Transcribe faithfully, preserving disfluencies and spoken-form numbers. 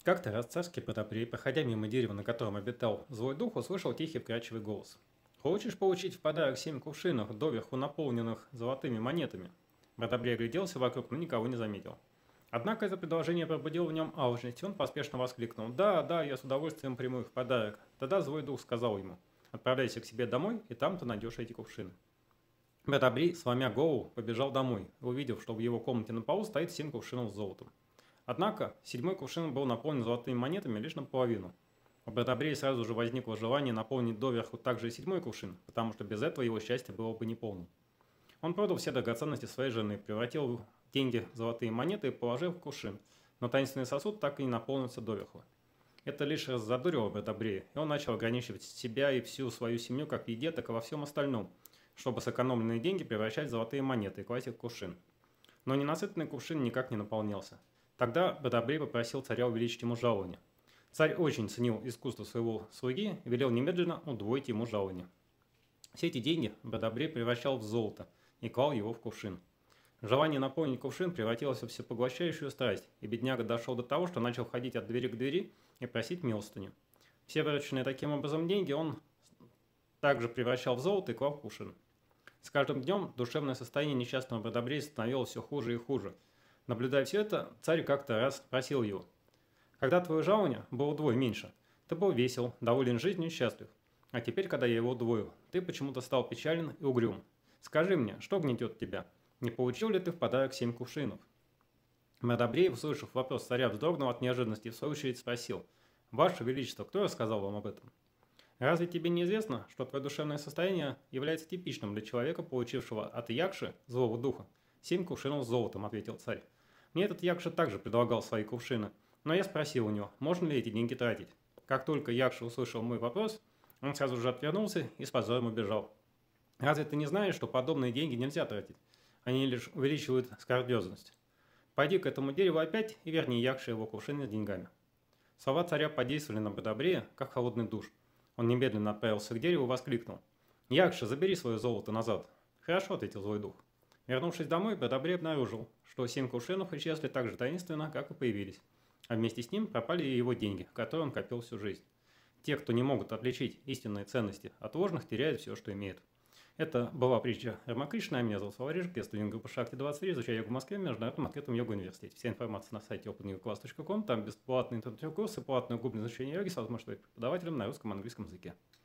Как-то раз царский Протопрей, проходя мимо дерева, на котором обитал злой дух, услышал тихий вкрадчивый голос. «Хочешь получить в подарок семь кувшинов, доверху наполненных золотыми монетами?» Протопрей огляделся вокруг, но никого не заметил. Однако это предложение пробудило в нем алчность, и он поспешно воскликнул: «Да, да, я с удовольствием приму их в подарок». Тогда злой дух сказал ему: «Отправляйся к себе домой, и там ты найдешь эти кувшины». Протопрей, сломя голову, побежал домой, увидев, что в его комнате на полу стоит семь кувшинов с золотом. Однако седьмой кувшин был наполнен золотыми монетами лишь наполовину. У Протопрея сразу же возникло желание наполнить доверху также и седьмой кувшин, потому что без этого его счастье было бы неполным. Он продал все драгоценности своей жены, превратил деньги в золотые монеты и положил в кувшин, но таинственный сосуд так и не наполнился доверху. Это лишь раззадорило Протопрея, и он начал ограничивать себя и всю свою семью как в еде, так и во всем остальном, чтобы сэкономленные деньги превращать в золотые монеты и класть их в кувшин. Но ненасытный кувшин никак не наполнялся. Тогда Протопрей попросил царя увеличить ему жалование. Царь очень ценил искусство своего слуги и велел немедленно удвоить ему жалование. Все эти деньги Протопрей превращал в золото и клал его в кувшин. Желание наполнить кувшин превратилось в всепоглощающую страсть, и бедняга дошел до того, что начал ходить от двери к двери и просить милостыню. Все вырученные таким образом деньги он также превращал в золото и клал в кувшин. С каждым днем душевное состояние несчастного Протопрея становилось все хуже и хуже. Наблюдая все это, царь как-то раз спросил его: «Когда твое жалование было вдвое меньше, ты был весел, доволен жизнью и счастлив. А теперь, когда я его удвоил, ты почему-то стал печален и угрюм. Скажи мне, что гнетет тебя? Не получил ли ты в подарок семь кувшинов?» Протопрей, услышав вопрос царя, вздрогнул от неожиданности и в свою очередь спросил: «Ваше Величество, кто рассказал вам об этом?» «Разве тебе не известно, что твое душевное состояние является типичным для человека, получившего от Якши, злого духа, семь кувшинов с золотом?» – ответил царь. «Мне этот Якша также предлагал свои кувшины, но я спросил у него, можно ли эти деньги тратить. Как только Якша услышал мой вопрос, он сразу же отвернулся и с позором убежал. Разве ты не знаешь, что подобные деньги нельзя тратить? Они лишь увеличивают скорбезность. Пойди к этому дереву опять и верни Якше его кувшины с деньгами». Слова царя подействовали на Протопрея, как холодный душ. Он немедленно отправился к дереву и воскликнул: «Якша, забери свое золото назад!» «Хорошо», — ответил злой дух. Вернувшись домой, Протопрей обнаружил, что семь кувшинов исчезли так же таинственно, как и появились, а вместе с ним пропали и его деньги, которые он копил всю жизнь. Те, кто не могут отличить истинные ценности от ложных, теряют все, что имеют. Это была притча Рамакришны, а меня зовут Слава Рыжик, я студент группы Шакти двадцать три, изучаю йогу в Москве в Международном открытом йога-университете. Вся информация на сайте опен йога класс точка ком, там бесплатные интернет-курсы, платное губное изучение йоги с возможностью быть преподавателем на русском и английском языке.